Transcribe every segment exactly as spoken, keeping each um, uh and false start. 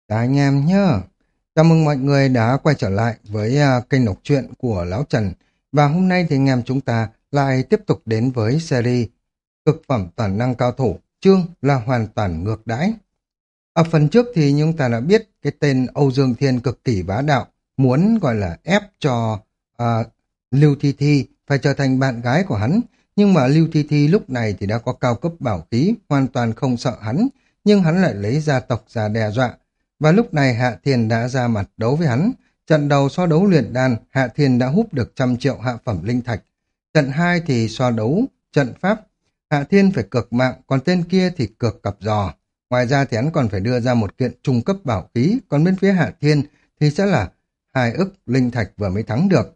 Chào anh em nhé. Chào mừng mọi người đã quay trở lại với à, kênh đọc truyện của Lão Trần. Và hôm nay thì anh em chúng ta lại tiếp tục đến với series Cực phẩm toàn năng cao thủ, chương là hoàn toàn ngược đãi. Ở phần trước thì chúng ta đã biết cái tên Âu Dương Thiên cực kỳ bá đạo, muốn gọi là ép cho à, Lưu Thi Thi phải trở thành bạn gái của hắn. Nhưng mà Lưu Thi Thi lúc này thì đã có cao cấp bảo khí, hoàn toàn không sợ hắn, nhưng hắn lại lấy gia tộc ra đe dọa. Và lúc này Hạ Thiên đã ra mặt đấu với hắn. Trận đầu so đấu luyện đan, Hạ Thiên đã húp được trăm triệu hạ phẩm linh thạch. Trận hai thì so đấu trận pháp, Hạ Thiên phải cược mạng, còn tên kia thì cược cặp giò. Ngoài ra thì hắn còn phải đưa ra một kiện trung cấp bảo khí, còn bên phía Hạ Thiên thì sẽ là hai ức linh thạch vừa mới thắng được.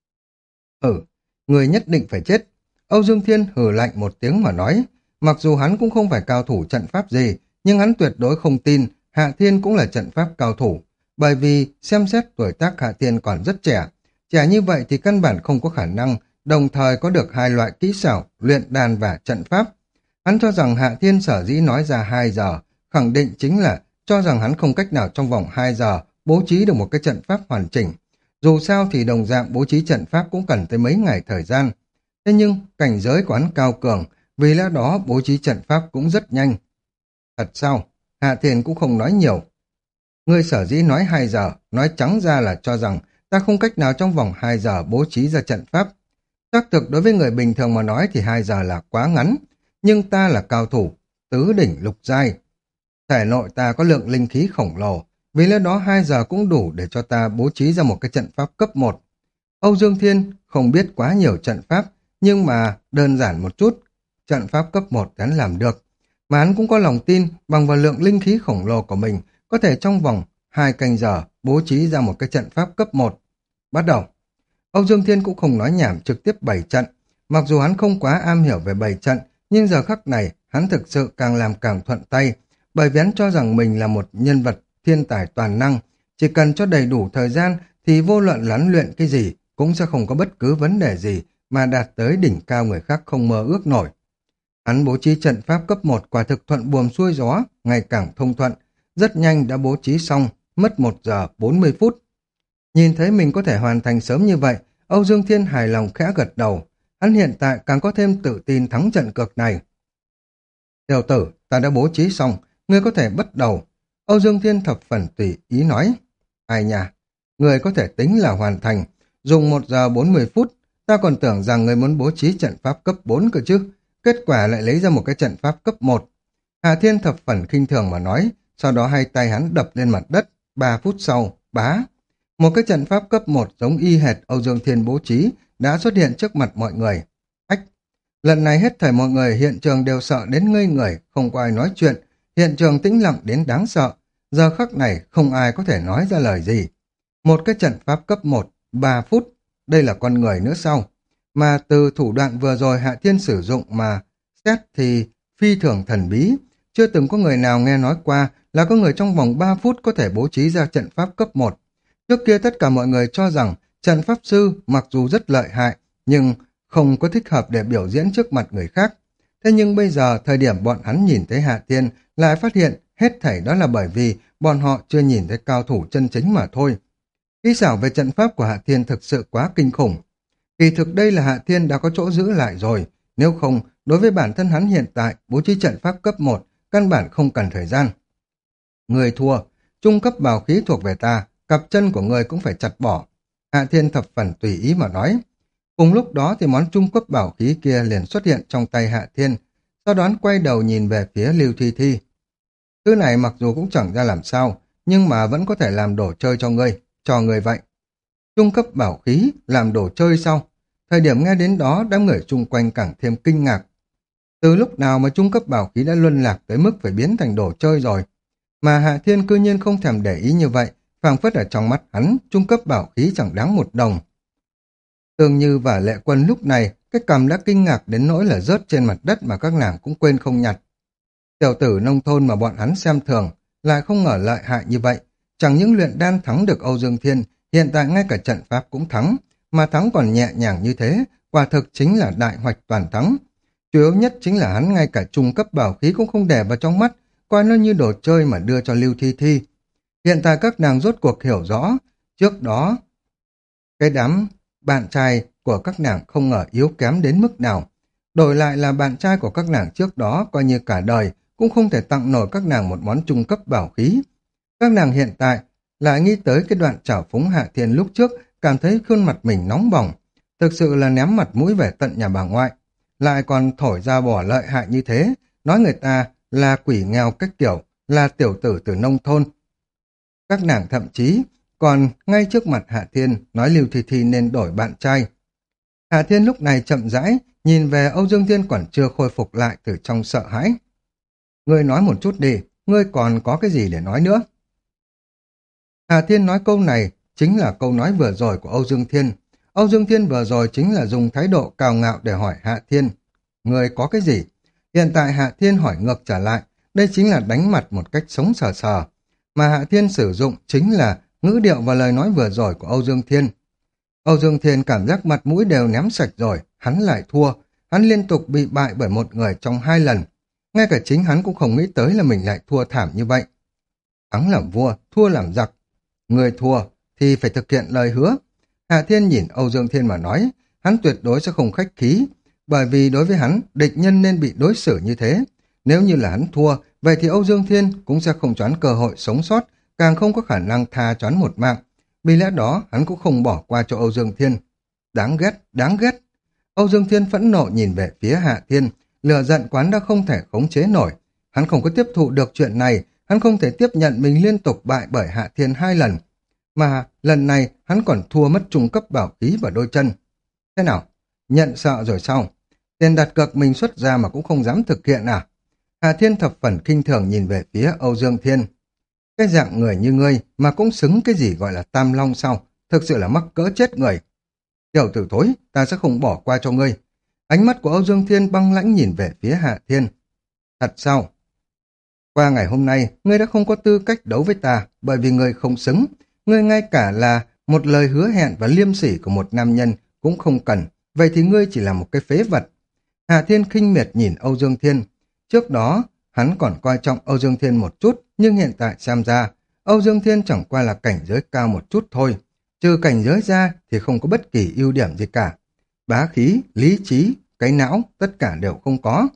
Ừ, người nhất định phải chết. Âu Dương Thiên hừ lạnh một tiếng mà nói, mặc dù hắn cũng không phải cao thủ trận pháp gì, nhưng hắn tuyệt đối không tin Hạ Thiên cũng là trận pháp cao thủ, bởi vì xem xét tuổi tác Hạ Thiên còn rất trẻ. Trẻ như vậy thì căn bản không có khả năng đồng thời có được hai loại kỹ xảo, luyện đan và trận pháp. Hắn cho rằng Hạ Thiên sở dĩ nói ra hai giờ, khẳng định chính là cho rằng hắn không cách nào trong vòng hai giờ bố trí được một cái trận pháp hoàn chỉnh. Dù sao thì đồng dạng bố trí trận pháp cũng cần tới mấy ngày thời gian. Thế nhưng cảnh giới của hắn cao cường, vì lẽ đó bố trí trận pháp cũng rất nhanh. Thật sao? Hạ Thiên cũng không nói nhiều. Ngươi sở dĩ nói hai giờ, nói trắng ra là cho rằng ta không cách nào trong vòng hai giờ bố trí ra trận pháp. Xác thực đối với người bình thường mà nói thì hai giờ là quá ngắn, nhưng ta là cao thủ, tứ đỉnh lục giai. Thể nội ta có lượng linh khí khổng lồ, vì lẽ đó hai giờ cũng đủ để cho ta bố trí ra một cái trận pháp cấp một. Âu Dương Thiên không biết quá nhiều trận pháp, nhưng mà đơn giản một chút, trận pháp cấp một hắn làm được. Mà hắn cũng có lòng tin bằng vào lượng linh khí khổng lồ của mình có thể trong vòng hai canh giờ bố trí ra một cái trận pháp cấp một. Bắt đầu. Âu Dương Thiên cũng không nói nhảm trực tiếp bày trận. Mặc dù hắn không quá am hiểu về bày trận, nhưng giờ khắc này hắn thực sự càng làm càng thuận tay, bởi vì hắn cho rằng mình là một nhân vật thiên tài toàn năng. Chỉ cần cho đầy đủ thời gian thì vô luận lắn luyện cái gì cũng sẽ không có bất cứ vấn đề gì mà đạt tới đỉnh cao người khác không mơ ước nổi. Hắn bố trí trận pháp cấp một quả thực thuận buồm xuôi gió, ngày càng thông thuận, rất nhanh đã bố trí xong, mất một giờ bốn mươi phút. Nhìn thấy mình có thể hoàn thành sớm như vậy, Âu Dương Thiên hài lòng khẽ gật đầu, hắn hiện tại càng có thêm tự tin thắng trận cược này. Tiểu tử, ta đã bố trí xong, ngươi có thể bắt đầu. Âu Dương Thiên thập phần tùy ý nói. Ai nhà, ngươi có thể tính là hoàn thành, dùng một giờ bốn mươi phút, ta còn tưởng rằng ngươi muốn bố trí trận pháp cấp bốn cơ chứ. Kết quả lại lấy ra một cái trận pháp cấp một. Hà Thiên thập phần khinh thường mà nói, sau đó hai tay hắn đập lên mặt đất, ba phút sau, bá. Một cái trận pháp cấp một giống y hệt Âu Dương Thiên bố trí đã xuất hiện trước mặt mọi người. Ách! Lần này hết thảy mọi người hiện trường đều sợ đến ngây người, không có ai nói chuyện, hiện trường tĩnh lặng đến đáng sợ. Giờ khắc này không ai có thể nói ra lời gì. Một cái trận pháp cấp một, ba phút, đây là con người nữa sao? Mà từ thủ đoạn vừa rồi Hạ Thiên sử dụng mà xét thì phi thường thần bí. Chưa từng có người nào nghe nói qua là có người trong vòng ba phút có thể bố trí ra trận pháp cấp một. Trước kia tất cả mọi người cho rằng trận pháp sư mặc dù rất lợi hại nhưng không có thích hợp để biểu diễn trước mặt người khác. Thế nhưng bây giờ thời điểm bọn hắn nhìn thấy Hạ Thiên lại phát hiện hết thảy đó là bởi vì bọn họ chưa nhìn thấy cao thủ chân chính mà thôi. Kỹ xảo về trận pháp của Hạ Thiên thực sự quá kinh khủng. Kỳ thực đây là Hạ Thiên đã có chỗ giữ lại rồi, nếu không, đối với bản thân hắn hiện tại, bố trí trận pháp cấp một, căn bản không cần thời gian. Người thua, trung cấp bảo khí thuộc về ta, cặp chân của người cũng phải chặt bỏ. Hạ Thiên thập phần tùy ý mà nói. Cùng lúc đó thì món trung cấp bảo khí kia liền xuất hiện trong tay Hạ Thiên, sau đó quay đầu nhìn về phía Lưu Thi Thi. Thứ này mặc dù cũng chẳng ra làm sao, nhưng mà vẫn có thể làm đồ chơi cho ngươi, cho ngươi vậy. Trung cấp bảo khí, làm đồ chơi sao? Thời điểm nghe đến đó, đám người chung quanh càng thêm kinh ngạc. Từ lúc nào mà trung cấp bảo khí đã luân lạc tới mức phải biến thành đồ chơi rồi? Mà Hạ Thiên cư nhiên không thèm để ý như vậy, phảng phất ở trong mắt hắn, trung cấp bảo khí chẳng đáng một đồng. Tương Như và Lệ Quân lúc này, cái cằm đã kinh ngạc đến nỗi là rớt trên mặt đất mà các nàng cũng quên không nhặt. Tiểu tử nông thôn mà bọn hắn xem thường, lại không ngờ lợi hại như vậy. Chẳng những luyện đan thắng được Âu Dương Thiên, hiện tại ngay cả trận pháp cũng thắng, mà thắng còn nhẹ nhàng như thế, quả thực chính là đại hoạch toàn thắng. Chủ yếu nhất chính là hắn ngay cả trung cấp bảo khí cũng không để vào trong mắt, coi nó như đồ chơi mà đưa cho Lưu Thi Thi. Hiện tại các nàng rốt cuộc hiểu rõ, trước đó cái đám bạn trai của các nàng không ngờ yếu kém đến mức nào. Đổi lại là bạn trai của các nàng trước đó coi như cả đời cũng không thể tặng nổi các nàng một món trung cấp bảo khí. Các nàng hiện tại lại nghĩ tới cái đoạn trào phúng Hạ Thiên lúc trước, cảm thấy khuôn mặt mình nóng bỏng. Thực sự là ném mặt mũi về tận nhà bà ngoại. Lại còn thổi ra bỏ lợi hại như thế, nói người ta là quỷ nghèo cách kiểu, là tiểu tử từ nông thôn. Các nàng thậm chí còn ngay trước mặt Hạ Thiên nói Lưu Thi Thi nên đổi bạn trai. Hạ Thiên lúc này chậm rãi nhìn về Âu Dương Thiên còn chưa khôi phục lại từ trong sợ hãi. Ngươi nói một chút đi, ngươi còn có cái gì để nói nữa? Hạ Thiên nói câu này chính là câu nói vừa rồi của Âu Dương Thiên. Âu Dương Thiên vừa rồi chính là dùng thái độ cao ngạo để hỏi Hạ Thiên. Ngươi có cái gì? Hiện tại Hạ Thiên hỏi ngược trả lại, đây chính là đánh mặt một cách sống sờ sờ. Mà Hạ Thiên sử dụng chính là ngữ điệu và lời nói vừa rồi của Âu Dương Thiên. Âu Dương Thiên cảm giác mặt mũi đều ném sạch rồi, hắn lại thua. Hắn liên tục bị bại bởi một người trong hai lần. Ngay cả chính hắn cũng không nghĩ tới là mình lại thua thảm như vậy. Thắng làm vua, thua làm giặc. Người thua thì phải thực hiện lời hứa. Hạ Thiên nhìn Âu Dương Thiên mà nói, hắn tuyệt đối sẽ không khách khí, bởi vì đối với hắn, địch nhân nên bị đối xử như thế. Nếu như là hắn thua, vậy thì Âu Dương Thiên cũng sẽ không choán cơ hội sống sót, càng không có khả năng tha choán một mạng. Vì lẽ đó, hắn cũng không bỏ qua cho Âu Dương Thiên. Đáng ghét, đáng ghét. Âu Dương Thiên phẫn nộ nhìn về phía Hạ Thiên, lửa giận quán đã không thể khống chế nổi. Hắn không có tiếp thụ được chuyện này, hắn không thể tiếp nhận mình liên tục bại bởi Hạ Thiên hai lần. Mà lần này hắn còn thua mất trung cấp bảo khí và đôi chân. Thế nào? Nhận sợ rồi sao? Tiền đặt cược mình xuất ra mà cũng không dám thực hiện à? Hạ Thiên thập phần kinh thường nhìn về phía Âu Dương Thiên. Cái dạng người như ngươi mà cũng xứng cái gì gọi là tam long sao? Thực sự là mắc cỡ chết người. Tiểu tử thối, ta sẽ không bỏ qua cho ngươi. Ánh mắt của Âu Dương Thiên băng lãnh nhìn về phía Hạ Thiên. Thật sao? Qua ngày hôm nay, ngươi đã không có tư cách đấu với ta, bởi vì ngươi không xứng. Ngươi ngay cả là một lời hứa hẹn và liêm sỉ của một nam nhân cũng không cần. Vậy thì ngươi chỉ là một cái phế vật. Hạ Thiên khinh miệt nhìn Âu Dương Thiên. Trước đó, hắn còn coi trọng Âu Dương Thiên một chút, nhưng hiện tại xem ra, Âu Dương Thiên chẳng qua là cảnh giới cao một chút thôi. Trừ cảnh giới ra thì không có bất kỳ ưu điểm gì cả. Bá khí, lý trí, cái não, tất cả đều không có.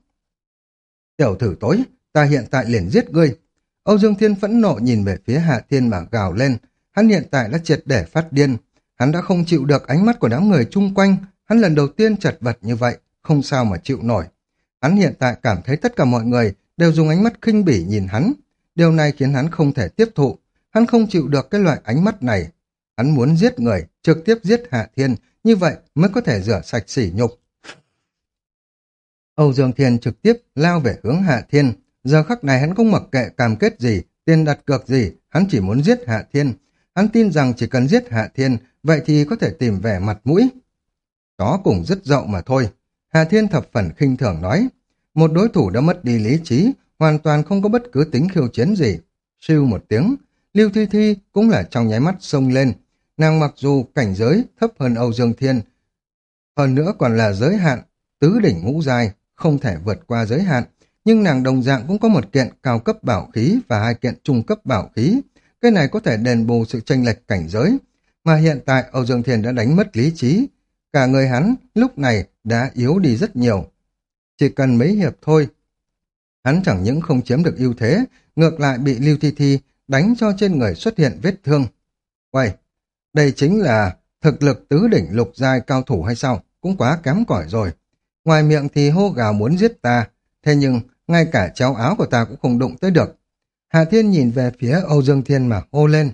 Tiểu thử tối, ta hiện tại liền giết ngươi. Âu Dương Thiên phẫn nộ nhìn về phía Hạ Thiên mà gào lên. Hắn hiện tại đã triệt để phát điên. Hắn đã không chịu được ánh mắt của đám người chung quanh. Hắn lần đầu tiên chật vật như vậy, không sao mà chịu nổi. Hắn hiện tại cảm thấy tất cả mọi người đều dùng ánh mắt khinh bỉ nhìn hắn. Điều này khiến hắn không thể tiếp thụ. Hắn không chịu được cái loại ánh mắt này. Hắn muốn giết người, trực tiếp giết Hạ Thiên, như vậy mới có thể rửa sạch sỉ nhục. Âu Dương Thiên trực tiếp lao về hướng Hạ Thiên. Giờ khắc này hắn không mặc kệ cam kết gì, tiền đặt cược gì, hắn chỉ muốn giết Hạ Thiên. Hắn tin rằng chỉ cần giết Hạ Thiên, vậy thì có thể tìm về mặt mũi. Chó cùng rất dậu mà thôi. Hạ Thiên thập phần khinh thường nói. Một đối thủ đã mất đi lý trí, hoàn toàn không có bất cứ tính khiêu chiến gì. Siêu một tiếng, Lưu Thi Thi cũng là trong nháy mắt xông lên. Nàng mặc dù cảnh giới thấp hơn Âu Dương Thiên, hơn nữa còn là giới hạn, tứ đỉnh ngũ giai, không thể vượt qua giới hạn, nhưng nàng đồng dạng cũng có một kiện cao cấp bảo khí và hai kiện trung cấp bảo khí. Cái này có thể đền bù sự chênh lệch cảnh giới. Mà hiện tại Âu Dương Thiên đã đánh mất lý trí. Cả người hắn lúc này đã yếu đi rất nhiều. Chỉ cần mấy hiệp thôi, hắn chẳng những không chiếm được ưu thế, ngược lại bị Lưu Thi Thi đánh cho trên người xuất hiện vết thương. Quay, đây chính là thực lực tứ đỉnh lục giai cao thủ hay sao? Cũng quá kém cỏi rồi. Ngoài miệng thì hô gào muốn giết ta, thế nhưng ngay cả chéo áo của ta cũng không đụng tới được. Hạ Thiên nhìn về phía Âu Dương Thiên mà hô lên.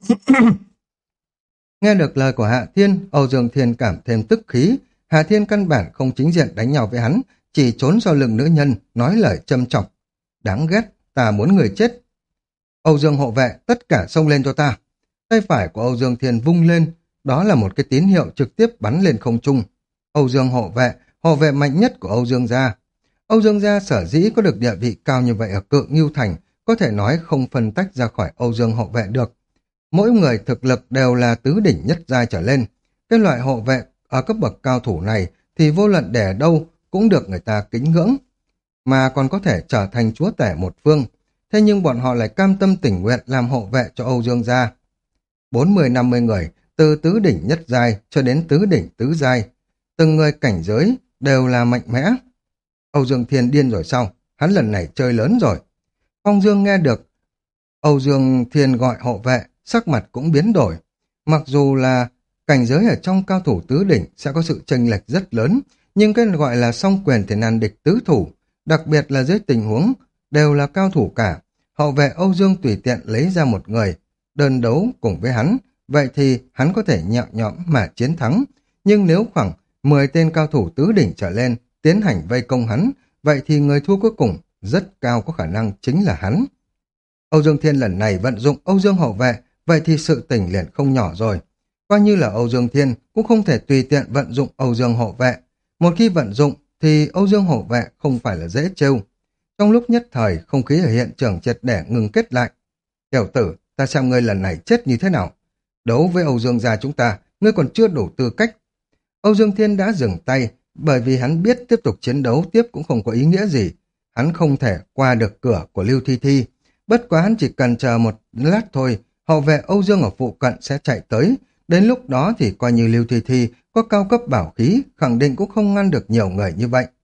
Nghe được lời của Hạ Thiên, Âu Dương Thiên cảm thêm tức khí. Hạ Thiên căn bản không chính diện đánh nhau với hắn, chỉ trốn sau lưng nữ nhân, nói lời châm chọc. Đáng ghét, ta muốn người chết. Âu Dương hộ vệ, tất cả xông lên cho ta. Tay phải của Âu Dương Thiên vung lên, đó là một cái tín hiệu trực tiếp bắn lên không trung. Âu Dương hộ vệ, hộ vệ mạnh nhất của Âu Dương gia. Âu Dương gia sở dĩ có được địa vị cao như vậy ở Cự Ngưu Thành, có thể nói không phân tách ra khỏi Âu Dương hộ vệ được. Mỗi người thực lực đều là tứ đỉnh nhất giai trở lên. Cái loại hộ vệ ở cấp bậc cao thủ này thì vô luận để đâu cũng được người ta kính ngưỡng, mà còn có thể trở thành chúa tể một phương. thế nhưng bọn họ lại cam tâm tình nguyện làm hộ vệ cho Âu Dương gia. bốn mươi năm mươi người, từ tứ đỉnh nhất giai cho đến tứ đỉnh tứ giai, từng người cảnh giới đều là mạnh mẽ. Âu Dương Thiên điên rồi sao? Hắn lần này chơi lớn rồi. Phong Dương nghe được Âu Dương Thiên gọi hộ vệ, sắc mặt cũng biến đổi. Mặc dù là cảnh giới ở trong cao thủ tứ đỉnh sẽ có sự chênh lệch rất lớn, nhưng cái gọi là song quyền thì nan địch tứ thủ, đặc biệt là dưới tình huống đều là cao thủ cả. Hậu vệ Âu Dương tùy tiện lấy ra một người, đơn đấu cùng với hắn, vậy thì hắn có thể nhẹ nhõm mà chiến thắng. Nhưng nếu khoảng mười tên cao thủ tứ đỉnh trở lên tiến hành vây công hắn, vậy thì người thua cuối cùng rất cao có khả năng chính là hắn. Âu Dương Thiên lần này vận dụng Âu Dương hậu vệ, vậy thì sự tình liền không nhỏ rồi. Coi như là Âu Dương Thiên cũng không thể tùy tiện vận dụng Âu Dương hậu vệ. Một khi vận dụng thì Âu Dương hậu vệ không phải là dễ trêu. Trong lúc nhất thời, không khí ở hiện trường triệt để ngừng kết lại. Tiểu tử, ta xem ngươi lần này chết như thế nào. Đấu với Âu Dương gia chúng ta, ngươi còn chưa đủ tư cách. Âu Dương Thiên đã dừng tay, bởi vì hắn biết tiếp tục chiến đấu tiếp cũng không có ý nghĩa gì. Hắn không thể qua được cửa của Lưu Thi Thi. Bất quá hắn chỉ cần chờ một lát thôi, hậu vệ Âu Dương ở phụ cận sẽ chạy tới. Đến lúc đó thì coi như Lưu Thi Thi có cao cấp bảo khí, khẳng định cũng không ngăn được nhiều người như vậy.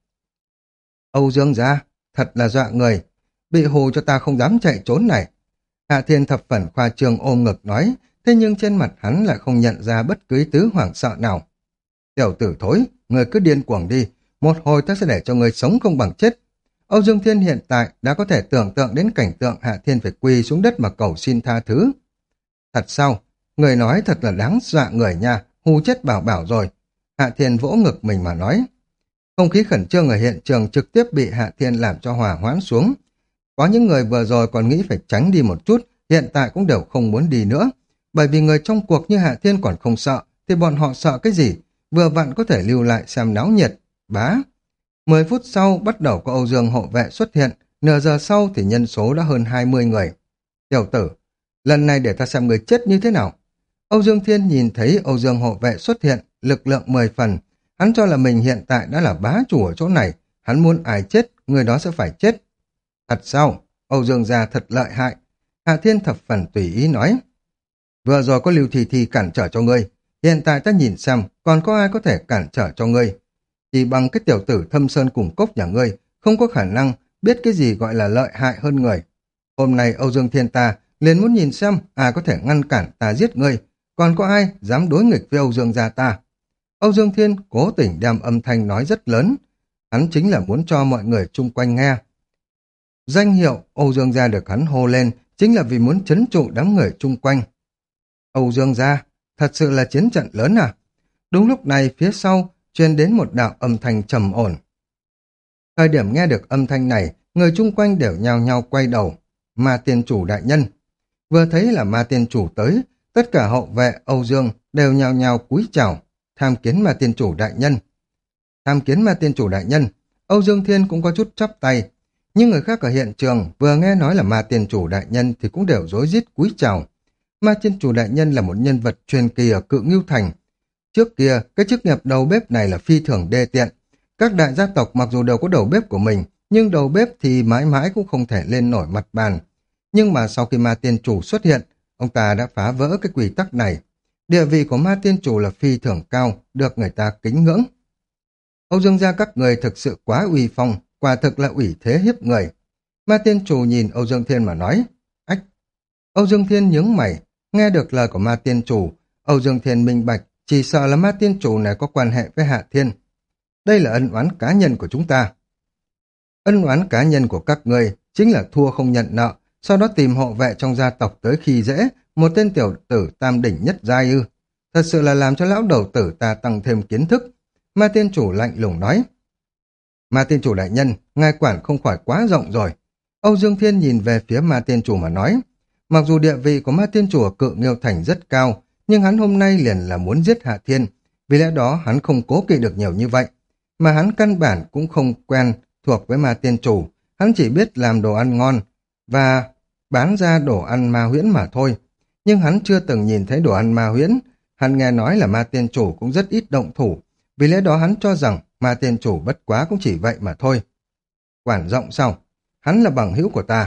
Âu Dương gia, thật là dọa người. Bị hù cho ta không dám chạy trốn này. Hạ Thiên thập phần khoa trương ôm ngực nói, thế nhưng trên mặt hắn lại không nhận ra bất cứ ý tứ hoảng sợ nào. Tiểu tử thối, người cứ điên cuồng đi, một hồi ta sẽ để cho người sống không bằng chết. Âu Dương Thiên hiện tại đã có thể tưởng tượng đến cảnh tượng Hạ Thiên phải quỳ xuống đất mà cầu xin tha thứ. Thật sao? Người nói thật là đáng dọa người nha, hù chết bảo bảo rồi. Hạ Thiên vỗ ngực mình mà nói. Không khí khẩn trương ở hiện trường trực tiếp bị Hạ Thiên làm cho hòa hoãn xuống. Có những người vừa rồi còn nghĩ phải tránh đi một chút, hiện tại cũng đều không muốn đi nữa. Bởi vì người trong cuộc như Hạ Thiên còn không sợ, thì bọn họ sợ cái gì? Vừa vặn có thể lưu lại xem náo nhiệt. Bá! Mười phút sau bắt đầu có Âu Dương hộ vệ xuất hiện, nửa giờ sau thì nhân số đã hơn hai mươi người. Tiểu tử, lần này để ta xem người chết như thế nào. Âu Dương Thiên nhìn thấy Âu Dương hộ vệ xuất hiện, lực lượng mười phần. Hắn cho là mình hiện tại đã là bá chủ ở chỗ này, hắn muốn ai chết, người đó sẽ phải chết. Thật sao? Âu Dương gia thật lợi hại. Hạ Thiên thập phần tùy ý nói. Vừa rồi có Lưu Thi Thi cản trở cho ngươi, hiện tại ta nhìn xem còn có ai có thể cản trở cho ngươi. Chỉ bằng cái tiểu tử Thâm Sơn cùng cốc nhà ngươi, không có khả năng biết cái gì gọi là lợi hại hơn người. Hôm nay Âu Dương Thiên ta liền muốn nhìn xem ai có thể ngăn cản ta giết ngươi, còn có ai dám đối nghịch với Âu Dương gia ta. Âu Dương Thiên cố tình đem âm thanh nói rất lớn, hắn chính là muốn cho mọi người chung quanh nghe. Danh hiệu Âu Dương gia được hắn hô lên chính là vì muốn trấn trụ đám người chung quanh. Âu Dương gia, thật sự là chiến trận lớn à? Đúng lúc này phía sau truyền đến một đạo âm thanh trầm ổn. Thời điểm nghe được âm thanh này, người chung quanh đều nhao nhao quay đầu. Ma Tiên Chủ đại nhân. Vừa thấy là Ma Tiên Chủ tới, tất cả hậu vệ Âu Dương đều nhao nhao cúi chào, tham kiến Ma Tiên Chủ đại nhân. Tham kiến Ma Tiên Chủ đại nhân. Âu Dương Thiên cũng có chút chắp tay. Nhưng người khác ở hiện trường vừa nghe nói là Ma Tiên Chủ đại nhân thì cũng đều rối rít cúi chào. Ma Tiên Chủ đại nhân là một nhân vật truyền kỳ ở Cự Ngưu Thành. Trước kia, cái chức nghiệp đầu bếp này là phi thường đê tiện. Các đại gia tộc mặc dù đều có đầu bếp của mình, nhưng đầu bếp thì mãi mãi cũng không thể lên nổi mặt bàn. Nhưng mà sau khi Ma Tiên Chủ xuất hiện, ông ta đã phá vỡ cái quy tắc này. Địa vị của Ma Tiên Chủ là phi thường cao, được người ta kính ngưỡng. Âu Dương gia các người thực sự quá uy phong, quả thực là ủy thế hiếp người. Ma Tiên Chủ nhìn Âu Dương Thiên mà nói. Ách! Âu Dương Thiên nhướng mày, nghe được lời của Ma Tiên Chủ, Âu Dương Thiên minh bạch, chỉ sợ là Ma Tiên Chủ này có quan hệ với Hạ Thiên. Đây là ân oán cá nhân của chúng ta. Ân oán cá nhân của các ngươi chính là thua không nhận nợ, sau đó tìm hộ vệ trong gia tộc tới khi dễ, một tên tiểu tử tam đỉnh nhất giai ư. Thật sự là làm cho lão đầu tử ta tăng thêm kiến thức. Ma Tiên Chủ lạnh lùng nói. Ma Tiên Chủ đại nhân, ngài quản không khỏi quá rộng rồi. Âu Dương Thiên nhìn về phía Ma Tiên Chủ mà nói. Mặc dù địa vị của Ma Tiên Chủ ở Cự Nghiêu Thành rất cao, nhưng hắn hôm nay liền là muốn giết Hạ Thiên, vì lẽ đó hắn không cố kỵ được nhiều như vậy. Mà hắn căn bản cũng không quen thuộc với Ma Tiên Chủ, hắn chỉ biết làm đồ ăn ngon và bán ra đồ ăn ma huyễn mà thôi. Nhưng hắn chưa từng nhìn thấy đồ ăn ma huyễn, hắn nghe nói là Ma Tiên Chủ cũng rất ít động thủ, vì lẽ đó hắn cho rằng Ma Tiên Chủ bất quá cũng chỉ vậy mà thôi. Quản rộng sao? Hắn là bằng hữu của ta.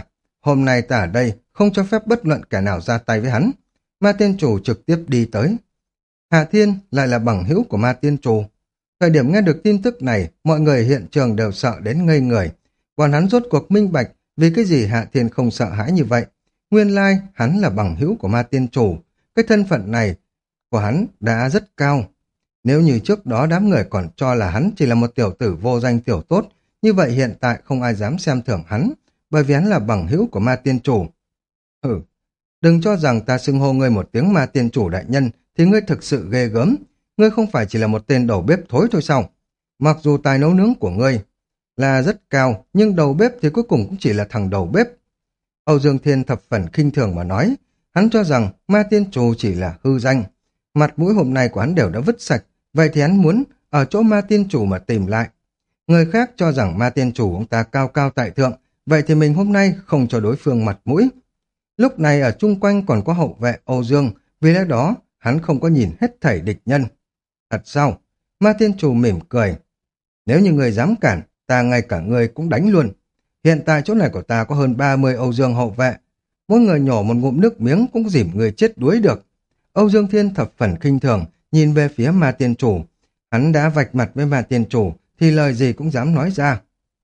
Hôm nay ta ở đây không cho phép bất luận kẻ nào ra tay với hắn. Ma tiên chủ trực tiếp đi tới. Hạ Thiên lại là bằng hữu của ma tiên chủ. Thời điểm nghe được tin tức này, mọi người hiện trường đều sợ đến ngây người. Bọn hắn rốt cuộc minh bạch vì cái gì Hạ Thiên không sợ hãi như vậy. Nguyên lai hắn là bằng hữu của ma tiên chủ. Cái thân phận này của hắn đã rất cao. Nếu như trước đó đám người còn cho là hắn chỉ là một tiểu tử vô danh tiểu tốt, như vậy hiện tại không ai dám xem thường hắn, bởi vì hắn là bằng hữu của ma tiên chủ. Ừ, đừng cho rằng ta xưng hô ngươi một tiếng ma tiên chủ đại nhân thì ngươi thực sự ghê gớm. Ngươi không phải chỉ là một tên đầu bếp thối thôi sao? Mặc dù tài nấu nướng của ngươi là rất cao, nhưng đầu bếp thì cuối cùng cũng chỉ là thằng đầu bếp. Âu Dương Thiên thập phần khinh thường mà nói, hắn cho rằng ma tiên chủ chỉ là hư danh. Mặt mũi hôm nay của hắn đều đã vứt sạch, vậy thì hắn muốn ở chỗ ma tiên chủ mà tìm lại. Người khác cho rằng ma tiên chủ ông ta cao cao tại thượng, vậy thì mình hôm nay không cho đối phương mặt mũi. Lúc này ở chung quanh còn có hậu vệ Âu Dương, vì lẽ đó hắn không có nhìn hết thảy địch nhân. Thật sao? Ma tiên chủ mỉm cười. Nếu như người dám cản, ta ngay cả người cũng đánh luôn. Hiện tại chỗ này của ta có hơn ba mươi Âu Dương hậu vệ. Mỗi người nhổ một ngụm nước miếng cũng dìm người chết đuối được. Âu Dương Thiên thập phần khinh thường, nhìn về phía ma tiên chủ. Hắn đã vạch mặt với ma tiên chủ, thì lời gì cũng dám nói ra.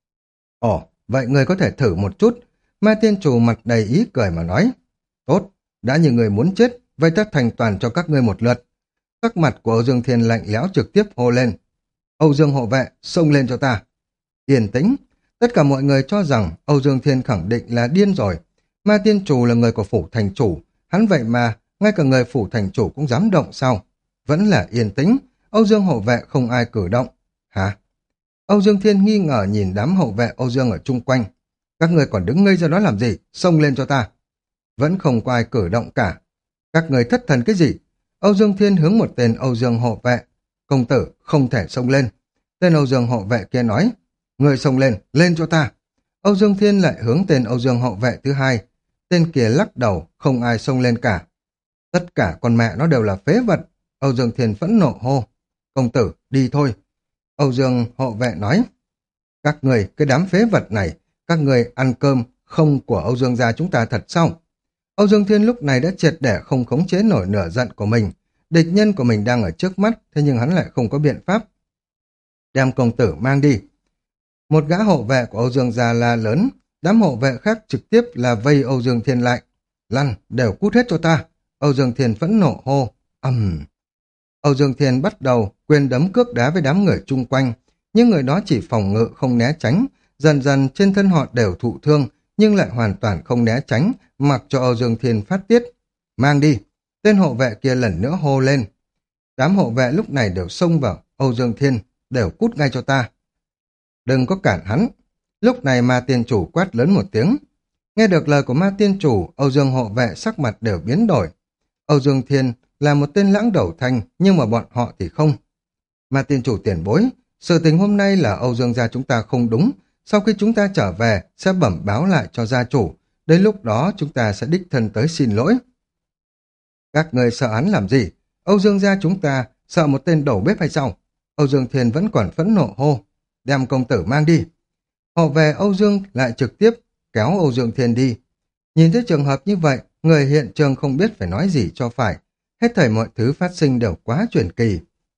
Ồ, vậy người có thể thử một chút. Ma tiên chủ mặt đầy ý cười mà nói. Tốt, đã như người muốn chết, vậy ta thành toàn cho các ngươi một lượt. Sắc mặt của Âu Dương Thiên lạnh lẽo trực tiếp hô lên. Âu Dương hộ vệ, xông lên cho ta. Yên tĩnh, tất cả mọi người cho rằng Âu Dương Thiên khẳng định là điên rồi. Ma tiên chủ là người của phủ thành chủ, hắn vậy mà, ngay cả người phủ thành chủ cũng dám động sao? Vẫn là yên tĩnh, Âu Dương hộ vệ không ai cử động. Hả? Âu Dương Thiên nghi ngờ nhìn đám hậu vệ Âu Dương ở chung quanh. Các người còn đứng ngây ra đó làm gì? Xông lên cho ta. Vẫn không có ai cử động cả. Các người thất thần cái gì? Âu Dương Thiên hướng một tên Âu Dương hộ vệ. Công tử không thể xông lên. Tên Âu Dương hộ vệ kia nói. Người xông lên, lên cho ta. Âu Dương Thiên lại hướng tên Âu Dương hộ vệ thứ hai. Tên kia lắc đầu, không ai xông lên cả. Tất cả con mẹ nó đều là phế vật. Âu Dương Thiên phẫn nộ hô. Công tử, đi thôi. Âu Dương hộ vệ nói. Các người, cái đám phế vật này, các người ăn cơm không của Âu Dương gia chúng ta thật sao? Âu Dương Thiên lúc này đã triệt để không khống chế nổi nửa giận của mình. Địch nhân của mình đang ở trước mắt, thế nhưng hắn lại không có biện pháp. Đem công tử mang đi. Một gã hộ vệ của Âu Dương gia la lớn, đám hộ vệ khác trực tiếp là vây Âu Dương Thiên lại. Lăn, đều cút hết cho ta. Âu Dương Thiên phẫn nộ hô. Ầm. Uhm. Âu Dương Thiên bắt đầu quyền đấm cước đá với đám người chung quanh. Nhưng người đó chỉ phòng ngự không né tránh. Dần dần trên thân họ đều thụ thương, nhưng lại hoàn toàn không né tránh, mặc cho Âu Dương Thiên phát tiết. Mang đi. Tên hộ vệ kia lần nữa hô lên. Đám hộ vệ lúc này đều xông vào Âu Dương Thiên, đều cút ngay cho ta. Đừng có cản hắn. Lúc này ma tiên chủ quát lớn một tiếng. Nghe được lời của ma tiên chủ, Âu Dương hộ vệ sắc mặt đều biến đổi. Âu Dương Thiên là một tên lãng đầu thanh, nhưng mà bọn họ thì không. Ma tiên chủ tiền bối, sự tình hôm nay là Âu Dương gia chúng ta không đúng. Sau khi chúng ta trở về, sẽ bẩm báo lại cho gia chủ. Đến lúc đó chúng ta sẽ đích thân tới xin lỗi. Các người sợ hắn làm gì? Âu Dương gia chúng ta sợ một tên đầu bếp hay sao? Âu Dương Thiên vẫn còn phẫn nộ hô. Đem công tử mang đi. Họ về Âu Dương lại trực tiếp kéo Âu Dương Thiên đi. Nhìn thấy trường hợp như vậy, người hiện trường không biết phải nói gì cho phải. Hết thảy mọi thứ phát sinh đều quá truyền kỳ.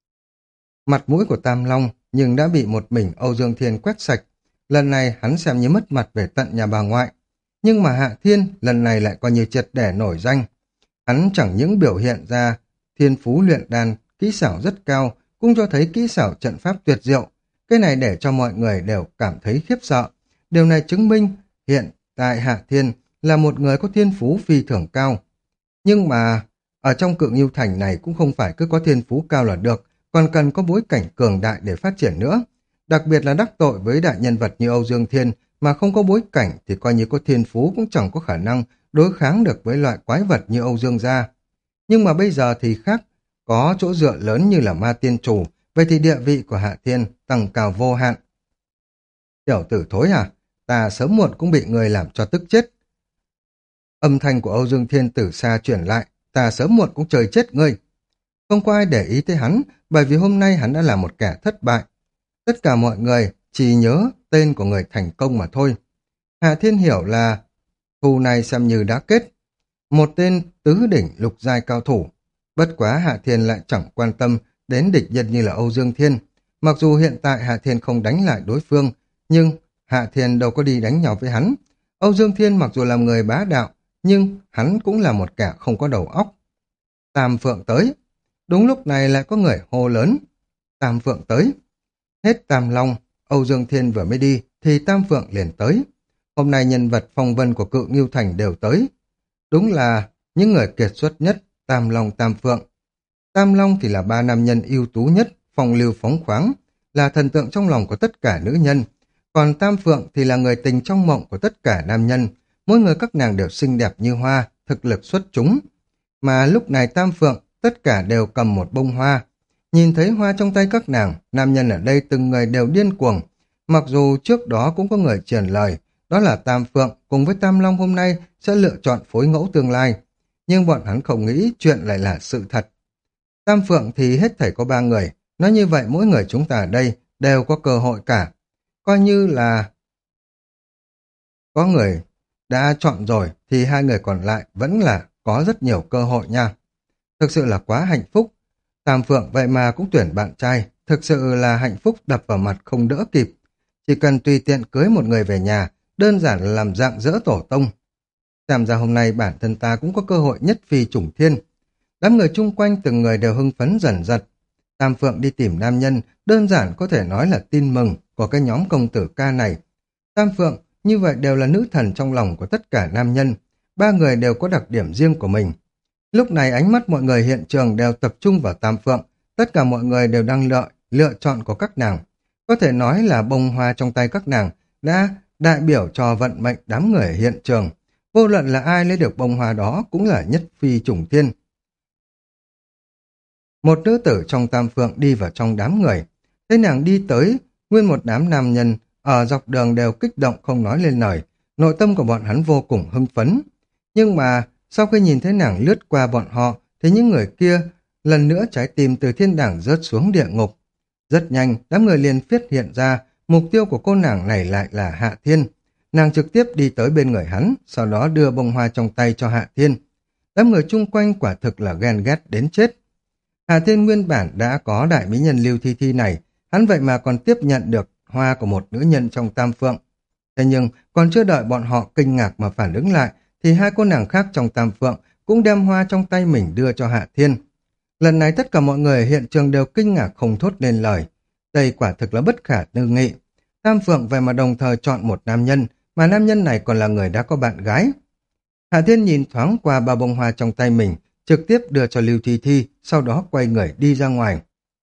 Mặt mũi của Tam Long nhưng đã bị một mình Âu Dương Thiên quét sạch. Lần này hắn xem như mất mặt về tận nhà bà ngoại. Nhưng mà Hạ Thiên lần này lại coi như triệt để nổi danh. Hắn chẳng những biểu hiện ra thiên phú luyện đan, kỹ xảo rất cao, cũng cho thấy kỹ xảo trận pháp tuyệt diệu. Cái này để cho mọi người đều cảm thấy khiếp sợ. Điều này chứng minh hiện tại Hạ Thiên là một người có thiên phú phi thường cao. Nhưng mà ở trong Cự Ngưu Thành này cũng không phải cứ có thiên phú cao là được, còn cần có bối cảnh cường đại để phát triển nữa. Đặc biệt là đắc tội với đại nhân vật như Âu Dương Thiên mà không có bối cảnh thì coi như có thiên phú cũng chẳng có khả năng đối kháng được với loại quái vật như Âu Dương gia. Nhưng mà bây giờ thì khác, có chỗ dựa lớn như là ma tiên chủ, vậy thì địa vị của Hạ Thiên tăng cao vô hạn. Tiểu tử thối à, ta sớm muộn cũng bị người làm cho tức chết. Âm thanh của Âu Dương Thiên từ xa chuyển lại, ta sớm muộn cũng chơi chết ngươi. Không có ai để ý tới hắn, bởi vì hôm nay hắn đã là một kẻ thất bại. Tất cả mọi người chỉ nhớ tên của người thành công mà thôi. Hạ Thiên hiểu là thù này xem như đã kết. Một tên tứ đỉnh lục giai cao thủ. Bất quá Hạ Thiên lại chẳng quan tâm đến địch nhân như là Âu Dương Thiên. Mặc dù hiện tại Hạ Thiên không đánh lại đối phương, nhưng Hạ Thiên đâu có đi đánh nhau với hắn. Âu Dương Thiên mặc dù là người bá đạo, nhưng hắn cũng là một kẻ không có đầu óc. Tam Phượng tới. Đúng lúc này lại có người hô lớn. Tam Phượng tới. Hết Tam Long, Âu Dương Thiên vừa mới đi, thì Tam Phượng liền tới. Hôm nay nhân vật phong vân của Cự Ngưu Thành đều tới. Đúng là những người kiệt xuất nhất, Tam Long Tam Phượng. Tam Long thì là ba nam nhân ưu tú nhất, phong lưu phóng khoáng, là thần tượng trong lòng của tất cả nữ nhân. Còn Tam Phượng thì là người tình trong mộng của tất cả nam nhân. Mỗi người các nàng đều xinh đẹp như hoa, thực lực xuất chúng. Mà lúc này Tam Phượng, tất cả đều cầm một bông hoa. Nhìn thấy hoa trong tay các nàng, nam nhân ở đây từng người đều điên cuồng. Mặc dù trước đó cũng có người truyền lời, đó là Tam Phượng cùng với Tam Long hôm nay sẽ lựa chọn phối ngẫu tương lai. Nhưng bọn hắn không nghĩ chuyện lại là sự thật. Tam Phượng thì hết thảy có ba người, nói như vậy mỗi người chúng ta ở đây đều có cơ hội cả. Coi như là có người đã chọn rồi thì hai người còn lại vẫn là có rất nhiều cơ hội nha. Thực sự là quá hạnh phúc. Tam Phượng vậy mà cũng tuyển bạn trai, thực sự là hạnh phúc đập vào mặt không đỡ kịp. Chỉ cần tùy tiện cưới một người về nhà, đơn giản là làm dạng dỡ tổ tông. Xem ra hôm nay bản thân ta cũng có cơ hội nhất phi chủng thiên. Đám người chung quanh từng người đều hưng phấn dần dật. Tam Phượng đi tìm nam nhân, đơn giản có thể nói là tin mừng của cái nhóm công tử ca này. Tam Phượng như vậy đều là nữ thần trong lòng của tất cả nam nhân. Ba người đều có đặc điểm riêng của mình. Lúc này ánh mắt mọi người hiện trường đều tập trung vào Tam Phượng. Tất cả mọi người đều đang lợi, lựa chọn của các nàng. Có thể nói là bông hoa trong tay các nàng đã đại biểu cho vận mệnh đám người hiện trường. Vô luận là ai lấy được bông hoa đó cũng là nhất phi chủng thiên. Một nữ tử trong Tam Phượng đi vào trong đám người. Thấy nàng đi tới, nguyên một đám nam nhân ở dọc đường đều kích động không nói lên lời. Nội tâm của bọn hắn vô cùng hưng phấn. Nhưng mà sau khi nhìn thấy nàng lướt qua bọn họ thì những người kia lần nữa trái tim từ thiên đàng rớt xuống địa ngục. Rất nhanh, đám người liền phát hiện ra mục tiêu của cô nàng này lại là Hạ Thiên. Nàng trực tiếp đi tới bên người hắn, sau đó đưa bông hoa trong tay cho Hạ Thiên. Đám người chung quanh quả thực là ghen ghét đến chết. Hạ Thiên nguyên bản đã có đại mỹ nhân Lưu Thi Thi này, hắn vậy mà còn tiếp nhận được hoa của một nữ nhân trong Tam Phượng. Thế nhưng, còn chưa đợi bọn họ kinh ngạc mà phản ứng lại, thì hai cô nàng khác trong Tam Phượng cũng đem hoa trong tay mình đưa cho Hạ Thiên. Lần này tất cả mọi người ở hiện trường đều kinh ngạc không thốt nên lời. Đây quả thực là bất khả tư nghị. Tam Phượng vậy mà đồng thời chọn một nam nhân, mà nam nhân này còn là người đã có bạn gái. Hạ Thiên nhìn thoáng qua ba bông hoa trong tay mình, trực tiếp đưa cho Lưu Thi Thi, sau đó quay người đi ra ngoài.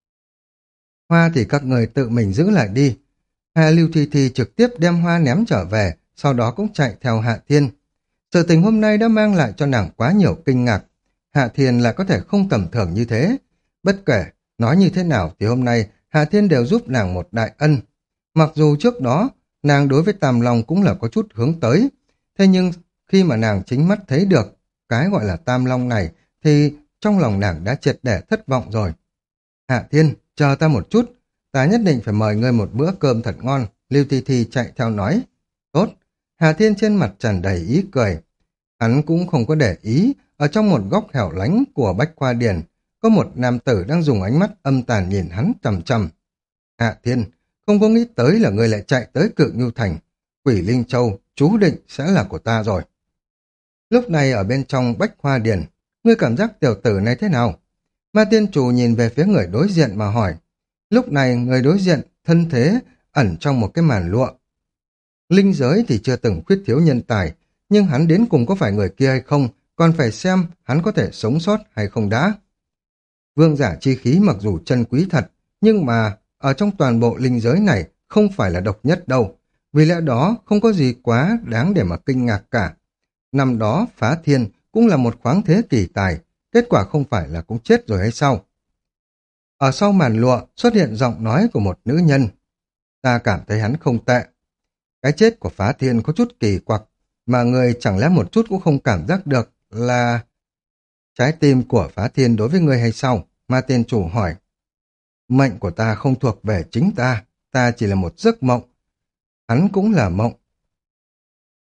Hoa thì các người tự mình giữ lại đi. Hà Lưu Thi Thi trực tiếp đem hoa ném trở về, sau đó cũng chạy theo Hạ Thiên. Sự tình hôm nay đã mang lại cho nàng quá nhiều kinh ngạc. Hạ Thiên lại có thể không tầm thường như thế. Bất kể nói như thế nào thì hôm nay Hạ Thiên đều giúp nàng một đại ân. Mặc dù trước đó nàng đối với Tam Long cũng là có chút hướng tới, thế nhưng khi mà nàng chính mắt thấy được cái gọi là Tam Long này thì trong lòng nàng đã triệt để thất vọng rồi. Hạ Thiên, chờ ta một chút, ta nhất định phải mời ngươi một bữa cơm thật ngon. Lưu Thi Thi chạy theo nói. Tốt. Hạ Thiên trên mặt tràn đầy ý cười. Hắn cũng không có để ý, ở trong một góc hẻo lánh của Bách Khoa Điền, có một nam tử đang dùng ánh mắt âm tàn nhìn hắn chằm chằm. Hạ Thiên, không có nghĩ tới là ngươi lại chạy tới Cự Ngưu Thành. Quỷ Linh Châu, chú định sẽ là của ta rồi. Lúc này ở bên trong Bách Khoa Điền, ngươi cảm giác tiểu tử này thế nào? Ma Tiên Chủ nhìn về phía người đối diện mà hỏi. Lúc này người đối diện thân thế ẩn trong một cái màn lụa. Linh giới thì chưa từng khuyết thiếu nhân tài, nhưng hắn đến cùng có phải người kia hay không, còn phải xem hắn có thể sống sót hay không đã. Vương giả chi khí mặc dù chân quý thật, nhưng mà ở trong toàn bộ linh giới này không phải là độc nhất đâu. Vì lẽ đó không có gì quá đáng để mà kinh ngạc cả. Năm đó Phá Thiên cũng là một khoáng thế kỳ tài, kết quả không phải là cũng chết rồi hay sao? Ở sau màn lụa xuất hiện giọng nói của một nữ nhân. Ta cảm thấy hắn không tệ. Cái chết của Phá Thiên có chút kỳ quặc, mà người chẳng lẽ một chút cũng không cảm giác được là trái tim của Phá Thiên đối với người hay sao? Ma Tiên Chủ hỏi. Mệnh của ta không thuộc về chính ta, ta chỉ là một giấc mộng. Hắn cũng là mộng.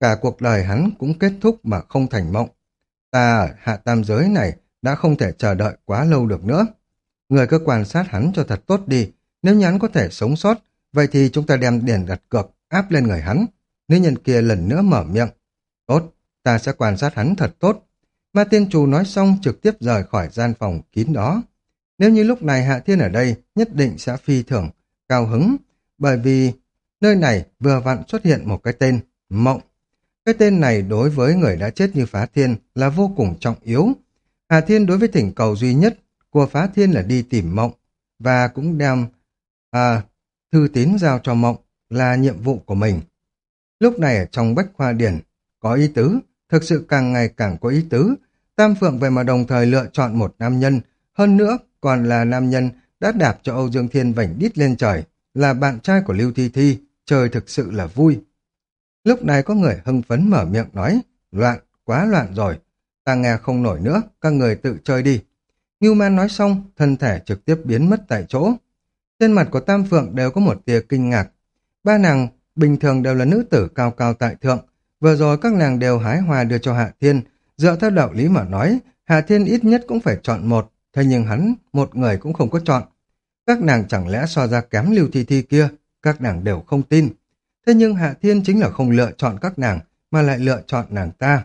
Cả cuộc đời hắn cũng kết thúc mà không thành mộng. Ta ở hạ tam giới này đã không thể chờ đợi quá lâu được nữa. Người cứ quan sát hắn cho thật tốt đi. Nếu như hắn có thể sống sót, vậy thì chúng ta đem tiền đặt cược áp lên người hắn. Nữ nhân kia lần nữa mở miệng. Tốt, ta sẽ quan sát hắn thật tốt. Ma tiên chủ nói xong trực tiếp rời khỏi gian phòng kín đó. Nếu như lúc này Hạ Thiên ở đây, nhất định sẽ phi thường, cao hứng. Bởi vì nơi này vừa vặn xuất hiện một cái tên, Mộng. Cái tên này đối với người đã chết như Phá Thiên là vô cùng trọng yếu. Hà Thiên đối với thỉnh cầu duy nhất của Phá Thiên là đi tìm Mộng, và cũng đem à, thư tín giao cho Mộng là nhiệm vụ của mình. Lúc này ở trong Bách Khoa Điển có ý tứ, thực sự càng ngày càng có ý tứ. Tam Phượng về mà đồng thời lựa chọn một nam nhân, hơn nữa còn là nam nhân đã đạp cho Âu Dương Thiên vảnh đít lên trời, là bạn trai của Lưu Thi Thi, trời thực sự là vui. Lúc này có người hưng phấn mở miệng nói, loạn, quá loạn rồi, ta nghe không nổi nữa, các người tự chơi đi. Ngưu Man nói xong, thân thể trực tiếp biến mất tại chỗ. Trên mặt của Tam Phượng đều có một tia kinh ngạc. Ba nàng bình thường đều là nữ tử cao cao tại thượng, vừa rồi các nàng đều hái hoa đưa cho Hạ Thiên, dựa theo đạo lý mà nói, Hạ Thiên ít nhất cũng phải chọn một, thế nhưng hắn một người cũng không có chọn. Các nàng chẳng lẽ so ra kém Lưu Thi Thi kia, các nàng đều không tin. Thế nhưng Hạ Thiên chính là không lựa chọn các nàng, mà lại lựa chọn nàng ta.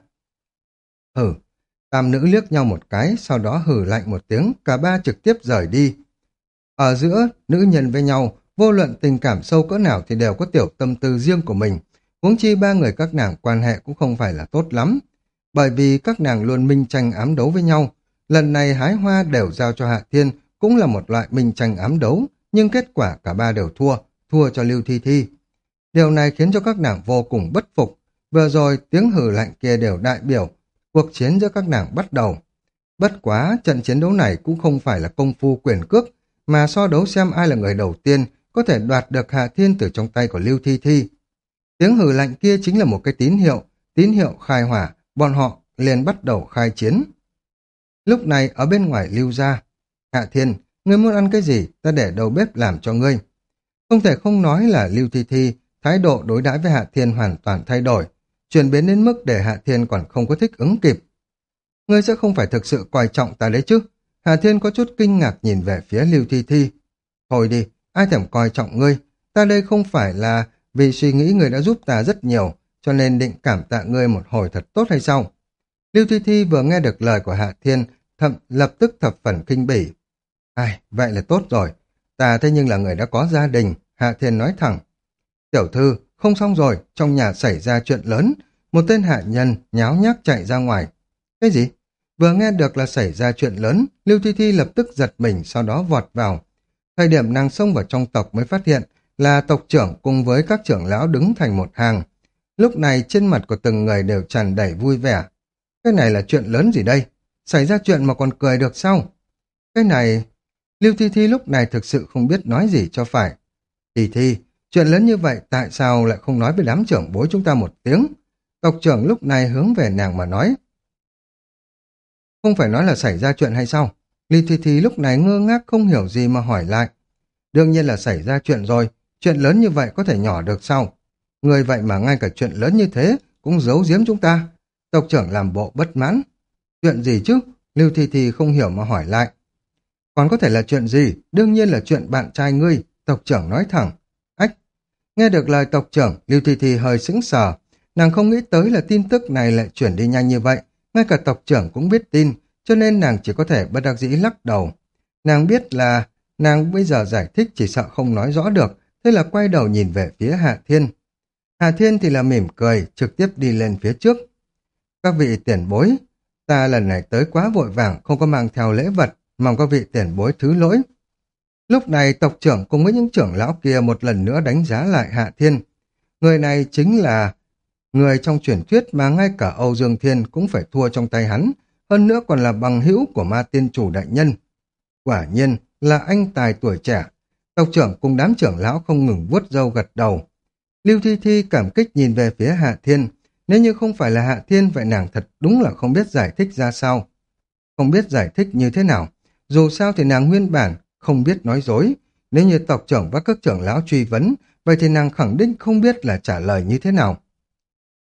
Hử, tam nữ liếc nhau một cái, sau đó hử lạnh một tiếng, cả ba trực tiếp rời đi. Ở giữa, nữ nhân với nhau, vô luận tình cảm sâu cỡ nào thì đều có tiểu tâm tư riêng của mình. Huống chi ba người các nàng quan hệ cũng không phải là tốt lắm. Bởi vì các nàng luôn minh tranh ám đấu với nhau. Lần này hái hoa đều giao cho Hạ Thiên cũng là một loại minh tranh ám đấu, nhưng kết quả cả ba đều thua, thua cho Lưu Thi Thi. Điều này khiến cho các nàng vô cùng bất phục. Vừa rồi tiếng hử lạnh kia đều đại biểu cuộc chiến giữa các nàng bắt đầu. Bất quá, trận chiến đấu này cũng không phải là công phu quyền cước, mà so đấu xem ai là người đầu tiên có thể đoạt được Hạ Thiên từ trong tay của Lưu Thi Thi. Tiếng hử lạnh kia chính là một cái tín hiệu, tín hiệu khai hỏa, bọn họ liền bắt đầu khai chiến. Lúc này ở bên ngoài Lưu gia, Hạ Thiên, ngươi muốn ăn cái gì, ta để đầu bếp làm cho ngươi. Không thể không nói là Lưu Thi Thi, thái độ đối đãi với Hạ Thiên hoàn toàn thay đổi, chuyển biến đến mức để Hạ Thiên còn không có thích ứng kịp. Ngươi sẽ không phải thực sự coi trọng ta đấy chứ? Hạ Thiên có chút kinh ngạc nhìn về phía Lưu Thi Thi. Thôi đi, ai thèm coi trọng ngươi, ta đây không phải là vì suy nghĩ ngươi đã giúp ta rất nhiều, cho nên định cảm tạ ngươi một hồi thật tốt hay sao? Lưu Thi Thi vừa nghe được lời của Hạ Thiên, thậm lập tức thập phần kinh bỉ. Ai, vậy là tốt rồi, ta thế nhưng là người đã có gia đình, Hạ Thiên nói thẳng. Tiểu thư, không xong rồi, trong nhà xảy ra chuyện lớn, một tên hạ nhân nháo nhác chạy ra ngoài. Cái gì? Vừa nghe được là xảy ra chuyện lớn, Lưu Thi Thi lập tức giật mình, sau đó vọt vào. Thời điểm nàng xông vào trong tộc mới phát hiện là tộc trưởng cùng với các trưởng lão đứng thành một hàng. Lúc này trên mặt của từng người đều tràn đầy vui vẻ. Cái này là chuyện lớn gì đây? Xảy ra chuyện mà còn cười được sao? Cái này... Lưu Thi Thi lúc này thực sự không biết nói gì cho phải. Thi Thi, chuyện lớn như vậy tại sao lại không nói với đám trưởng bối chúng ta một tiếng? Tộc trưởng lúc này hướng về nàng mà nói. Không phải nói là xảy ra chuyện hay sao? Lưu Thi Thi lúc này ngơ ngác không hiểu gì mà hỏi lại. Đương nhiên là xảy ra chuyện rồi, chuyện lớn như vậy có thể nhỏ được sao? Người vậy mà ngay cả chuyện lớn như thế cũng giấu giếm chúng ta. Tộc trưởng làm bộ bất mãn. Chuyện gì chứ? Lưu Thi Thi không hiểu mà hỏi lại. Còn có thể là chuyện gì? Đương nhiên là chuyện bạn trai ngươi, tộc trưởng nói thẳng. Ách! Nghe được lời tộc trưởng, Lưu Thi Thi hơi sững sờ. Nàng không nghĩ tới là tin tức này lại chuyển đi nhanh như vậy. Ngay cả tộc trưởng cũng biết tin, cho nên nàng chỉ có thể bất đắc dĩ lắc đầu. Nàng biết là nàng bây giờ giải thích chỉ sợ không nói rõ được, thế là quay đầu nhìn về phía Hạ Thiên. Hạ Thiên thì là mỉm cười, trực tiếp đi lên phía trước. Các vị tiền bối, ta lần này tới quá vội vàng, không có mang theo lễ vật, mong các vị tiền bối thứ lỗi. Lúc này tộc trưởng cùng với những trưởng lão kia một lần nữa đánh giá lại Hạ Thiên. Người này chính là người trong truyền thuyết mà ngay cả Âu Dương Thiên cũng phải thua trong tay hắn, hơn nữa còn là bằng hữu của ma tiên chủ đại nhân. Quả nhiên là anh tài tuổi trẻ. Tộc trưởng cùng đám trưởng lão không ngừng vuốt râu gật đầu. Lưu Thi Thi cảm kích nhìn về phía Hạ Thiên. Nếu như không phải là Hạ Thiên, vậy nàng thật đúng là không biết giải thích ra sao. Không biết giải thích như thế nào. Dù sao thì nàng nguyên bản không biết nói dối. Nếu như tộc trưởng và các trưởng lão truy vấn, vậy thì nàng khẳng định không biết là trả lời như thế nào.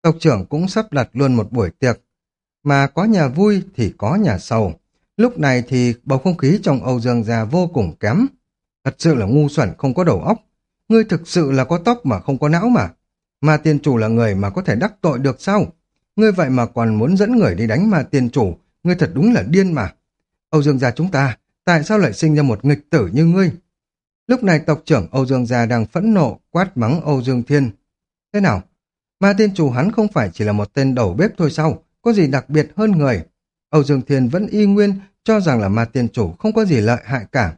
Tộc trưởng cũng sắp đặt luôn một buổi tiệc, mà có nhà vui thì có nhà sầu. Lúc này thì bầu không khí trong Âu Dương gia vô cùng kém. Thật sự là ngu xuẩn không có đầu óc. Ngươi thực sự là có tóc mà không có não mà. Mà tiên chủ là người mà có thể đắc tội được sao? Ngươi vậy mà còn muốn dẫn người đi đánh mà tiên chủ, ngươi thật đúng là điên mà. Âu Dương gia chúng ta, tại sao lại sinh ra một nghịch tử như ngươi? Lúc này tộc trưởng Âu Dương gia đang phẫn nộ quát mắng Âu Dương Thiên. Thế nào? Ma tiên chủ hắn không phải chỉ là một tên đầu bếp thôi sao? Có gì đặc biệt hơn người? Âu Dương Thiên vẫn y nguyên cho rằng là ma tiên chủ không có gì lợi hại cả.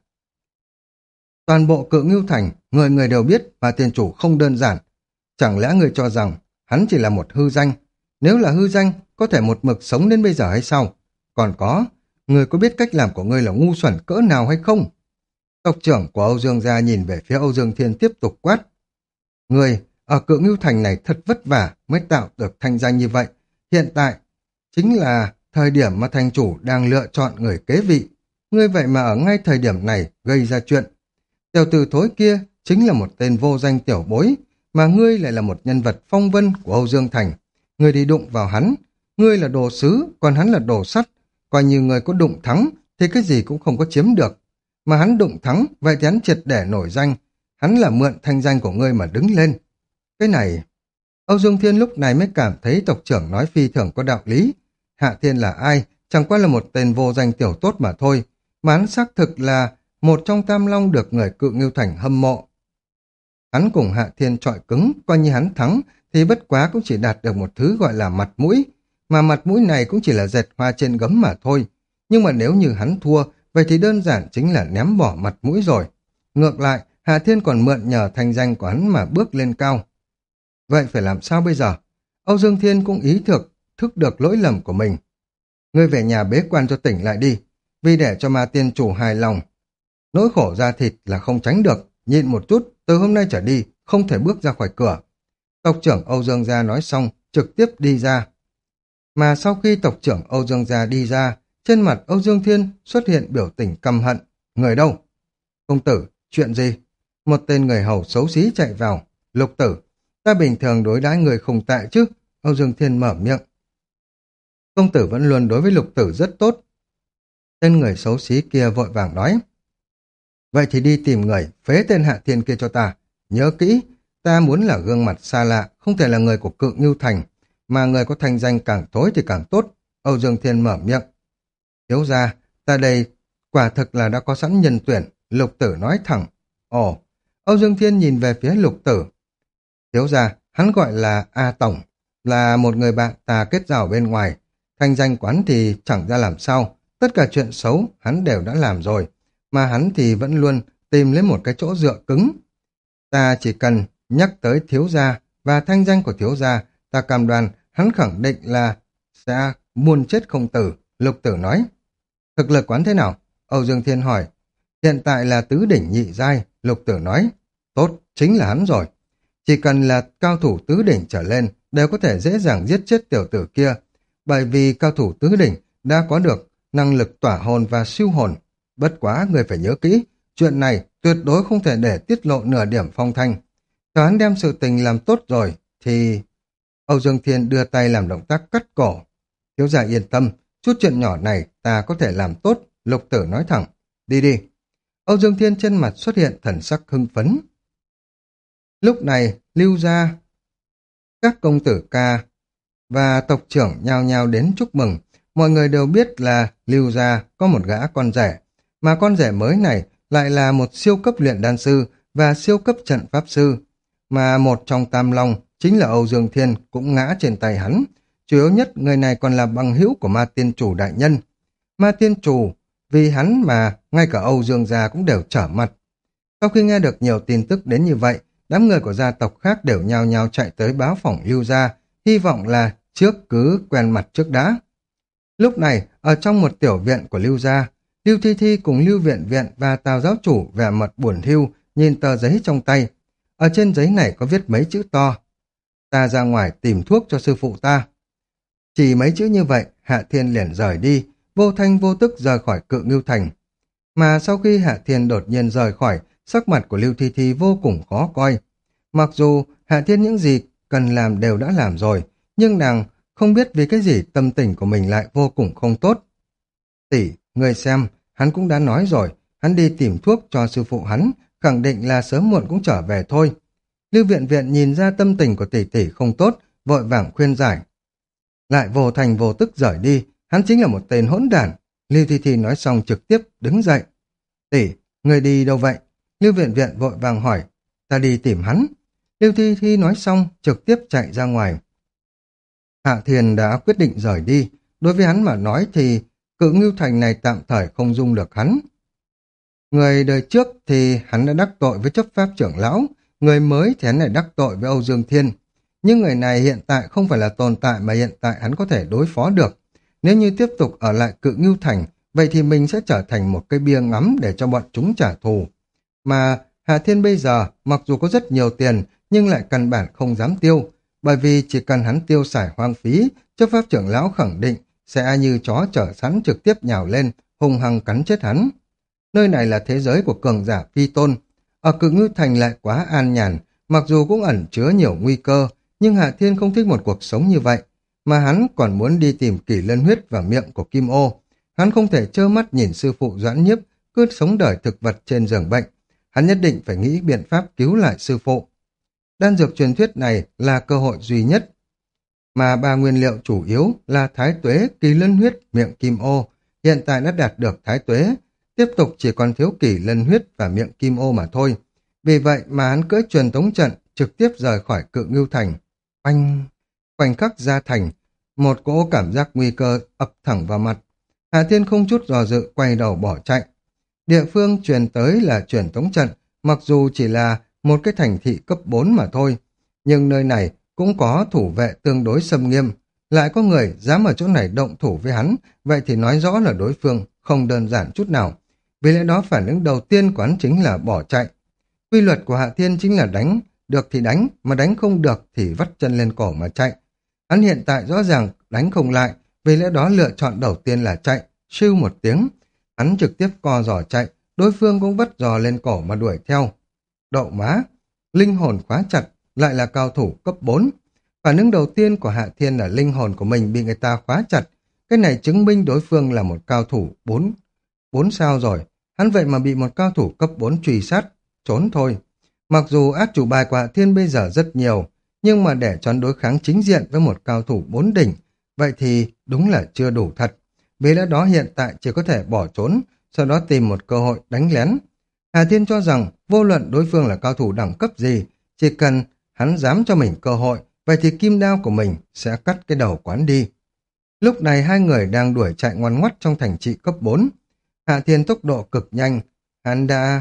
Toàn bộ Cự Ngưu Thành, người người đều biết ma tiên chủ không đơn giản. Chẳng lẽ người cho rằng hắn chỉ là một hư danh? Nếu là hư danh, có thể một mực sống đến bây giờ hay sao? Còn có, người có biết cách làm của ngươi là ngu xuẩn cỡ nào hay không? Tộc trưởng của Âu Dương gia nhìn về phía Âu Dương Thiên tiếp tục quát. Người ở Cự Ngưu Thành này thật vất vả mới tạo được thanh danh như vậy. Hiện tại, chính là thời điểm mà thành chủ đang lựa chọn người kế vị. Ngươi vậy mà ở ngay thời điểm này gây ra chuyện. Tiểu tử thối kia chính là một tên vô danh tiểu bối, mà ngươi lại là một nhân vật phong vân của Âu Dương Thành. Ngươi đi đụng vào hắn, ngươi là đồ sứ, còn hắn là đồ sắt. Coi như ngươi có đụng thắng, thì cái gì cũng không có chiếm được. Mà hắn đụng thắng, vậy thì hắn triệt để nổi danh. Hắn là mượn thanh danh của ngươi mà đứng lên. Cái này... Âu Dương Thiên lúc này mới cảm thấy tộc trưởng nói phi thường có đạo lý. Hạ Thiên là ai? Chẳng qua là một tên vô danh tiểu tốt mà thôi. Mà hắn xác thực là một trong Tam Long được người Cự Ngưu Thành hâm mộ. Hắn cùng Hạ Thiên chọi cứng, coi như hắn thắng, thì bất quá cũng chỉ đạt được một thứ gọi là mặt mũi. Mà mặt mũi này cũng chỉ là dệt hoa trên gấm mà thôi. Nhưng mà nếu như hắn thua, vậy thì đơn giản chính là ném bỏ mặt mũi rồi. Ngược lại, Hạ Thiên còn mượn nhờ thanh danh của hắn mà bước lên cao. Vậy phải làm sao bây giờ? Âu Dương Thiên cũng ý thức, thức được lỗi lầm của mình. Ngươi về nhà bế quan cho tỉnh lại đi, vì để cho ma tiên chủ hài lòng. Nỗi khổ da thịt là không tránh được, nhịn một chút, từ hôm nay trở đi, không thể bước ra khỏi cửa. Tộc trưởng Âu Dương gia nói xong, trực tiếp đi ra. Mà sau khi tộc trưởng Âu Dương gia đi ra, trên mặt Âu Dương Thiên xuất hiện biểu tình căm hận. Người đâu? Công tử, chuyện gì? Một tên người hầu xấu xí chạy vào. Lục tử, ta bình thường đối đãi người không tệ chứ? Âu Dương Thiên mở miệng. Công tử vẫn luôn đối với lục tử rất tốt. Tên người xấu xí kia vội vàng nói. Vậy thì đi tìm người, phế tên Hạ Thiên kia cho ta. Nhớ kỹ, ta muốn là gương mặt xa lạ, không thể là người của Cự Ngưu Thành, mà người có thanh danh càng tối thì càng tốt. Âu Dương Thiên mở miệng. Thiếu ra, ta đây quả thực là đã có sẵn nhân tuyển, lục tử nói thẳng. Ồ, Âu Dương Thiên nhìn về phía lục tử. Thiếu ra, hắn gọi là A Tổng, là một người bạn ta kết giao bên ngoài. Thanh danh quán thì chẳng ra làm sao, tất cả chuyện xấu hắn đều đã làm rồi, mà hắn thì vẫn luôn tìm lấy một cái chỗ dựa cứng. Ta chỉ cần nhắc tới thiếu gia và thanh danh của thiếu gia, ta cam đoan hắn khẳng định là sẽ muôn chết không tử, lục tử nói. Thực lực quán thế nào? Âu Dương Thiên hỏi. Hiện tại là tứ đỉnh nhị giai, lục tử nói. Tốt, chính là hắn rồi. Chỉ cần là cao thủ tứ đỉnh trở lên đều có thể dễ dàng giết chết tiểu tử kia, bởi vì cao thủ tứ đỉnh đã có được năng lực tỏa hồn và siêu hồn. Bất quá người phải nhớ kỹ, chuyện này tuyệt đối không thể để tiết lộ nửa điểm phong thanh. Chờ hắn đem sự tình làm tốt rồi thì... Âu Dương Thiên đưa tay làm động tác cắt cổ. Thiếu gia yên tâm, chút chuyện nhỏ này ta có thể làm tốt, lục tử nói thẳng. Đi đi. Âu Dương Thiên trên mặt xuất hiện thần sắc hưng phấn. Lúc này, Lưu gia, các công tử ca và tộc trưởng nhao nhao đến chúc mừng. Mọi người đều biết là Lưu gia có một gã con rể, mà con rể mới này lại là một siêu cấp luyện đan sư và siêu cấp trận pháp sư, mà một trong Tam Long chính là Âu Dương Thiên cũng ngã trên tay hắn. Chủ yếu nhất người này còn là bằng hữu của ma tiên chủ đại nhân. Ma tiên chủ, vì hắn mà ngay cả Âu Dương gia cũng đều trở mặt. Sau khi nghe được nhiều tin tức đến như vậy, đám người của gia tộc khác đều nhao nhao chạy tới báo phỏng Lưu gia, hy vọng là trước cứ quen mặt trước đã. Lúc này, ở trong một tiểu viện của Lưu gia, Lưu Thi Thi cùng Lưu Viện Viện và Tào giáo chủ vẻ mặt buồn thiu nhìn tờ giấy trong tay. Ở trên giấy này có viết mấy chữ to. Ta ra ngoài tìm thuốc cho sư phụ ta. Chỉ mấy chữ như vậy, Hạ Thiên liền rời đi, vô thanh vô tức rời khỏi Cự Ngưu Thành. Mà sau khi Hạ Thiên đột nhiên rời khỏi, sắc mặt của Lưu Thi Thi vô cùng khó coi. Mặc dù Hạ Thiên những gì cần làm đều đã làm rồi, nhưng nàng không biết vì cái gì tâm tình của mình lại vô cùng không tốt. Tỷ, người xem, hắn cũng đã nói rồi, hắn đi tìm thuốc cho sư phụ hắn, khẳng định là sớm muộn cũng trở về thôi. Lưu Viện Viện nhìn ra tâm tình của tỷ tỷ không tốt, vội vàng khuyên giải. Lại vô thành vô tức rời đi, hắn chính là một tên hỗn đản. Lưu Thi Thi nói xong trực tiếp đứng dậy. Tỷ, người đi đâu vậy? Lưu Viện Viện vội vàng hỏi. Ta đi tìm hắn. Lưu Thi Thi nói xong trực tiếp chạy ra ngoài. Hạ Thiền đã quyết định rời đi. Đối với hắn mà nói thì Cự Ngưu Thành này tạm thời không dung được hắn. Người đời trước thì hắn đã đắc tội với chấp pháp trưởng lão, người mới thì hắn lại đắc tội với Âu Dương Thiên. Nhưng người này hiện tại không phải là tồn tại mà hiện tại hắn có thể đối phó được. Nếu như tiếp tục ở lại Cự Ngưu Thành, vậy thì mình sẽ trở thành một cái bia ngắm để cho bọn chúng trả thù. Mà Hà Thiên bây giờ, mặc dù có rất nhiều tiền, nhưng lại căn bản không dám tiêu, bởi vì chỉ cần hắn tiêu xài hoang phí, chấp pháp trưởng lão khẳng định sẽ như chó chở sẵn trực tiếp nhào lên, hung hăng cắn chết hắn. Nơi này là thế giới của cường giả phi tôn. Ở Cự Ngưu Thành lại quá an nhàn, mặc dù cũng ẩn chứa nhiều nguy cơ, nhưng Hạ Thiên không thích một cuộc sống như vậy, mà hắn còn muốn đi tìm Kỷ Lân Huyết và miệng của Kim Ô. Hắn không thể trơ mắt nhìn sư phụ Doãn Nhiếp cứ sống đời thực vật trên giường bệnh. Hắn nhất định phải nghĩ biện pháp cứu lại sư phụ. Đan dược truyền thuyết này là cơ hội duy nhất, mà ba nguyên liệu chủ yếu là Thái Tuế, Kỳ Lân Huyết, miệng Kim Ô. Hiện tại đã đạt được Thái Tuế, tiếp tục chỉ còn thiếu Kỷ Lân Huyết và miệng Kim Ô mà thôi. Vì vậy mà hắn cưỡi truyền tống trận trực tiếp rời khỏi Cự Ngưu Thành. Oanh! Khoảnh khắc ra thành, một cỗ cảm giác nguy cơ ập thẳng vào mặt. Hà Thiên không chút dò dự quay đầu bỏ chạy. Địa phương truyền tới là truyền tống trận, mặc dù chỉ là một cái thành thị cấp bốn mà thôi, nhưng nơi này cũng có thủ vệ tương đối xâm nghiêm. Lại có người dám ở chỗ này động thủ với hắn, vậy thì nói rõ là đối phương không đơn giản chút nào. Vì lẽ đó phản ứng đầu tiên của hắn chính là bỏ chạy. Quy luật của Hạ Thiên chính là đánh, được thì đánh, mà đánh không được thì vắt chân lên cổ mà chạy. Hắn hiện tại rõ ràng đánh không lại, vì lẽ đó lựa chọn đầu tiên là chạy, sưu một tiếng. Hắn trực tiếp co giò chạy, đối phương cũng vắt giò lên cổ mà đuổi theo. Đậu má, linh hồn khóa chặt, lại là cao thủ cấp bốn. Phản ứng đầu tiên của Hạ Thiên là linh hồn của mình bị người ta khóa chặt. Cái này chứng minh đối phương là một cao thủ bốn, bốn sao rồi. Hắn vậy mà bị một cao thủ cấp bốn truy sát, trốn thôi. Mặc dù át chủ bài của Hạ Thiên bây giờ rất nhiều, nhưng mà để cho hắn đối kháng chính diện với một cao thủ bốn đỉnh, vậy thì đúng là chưa đủ thật. Vì lẽ đó hiện tại chỉ có thể bỏ trốn, sau đó tìm một cơ hội đánh lén. Hà Thiên cho rằng vô luận đối phương là cao thủ đẳng cấp gì, chỉ cần hắn dám cho mình cơ hội, vậy thì kim đao của mình sẽ cắt cái đầu quán đi. Lúc này hai người đang đuổi chạy ngoan ngoắt trong thành trị cấp bốn. Hạ Thiên tốc độ cực nhanh, hắn đã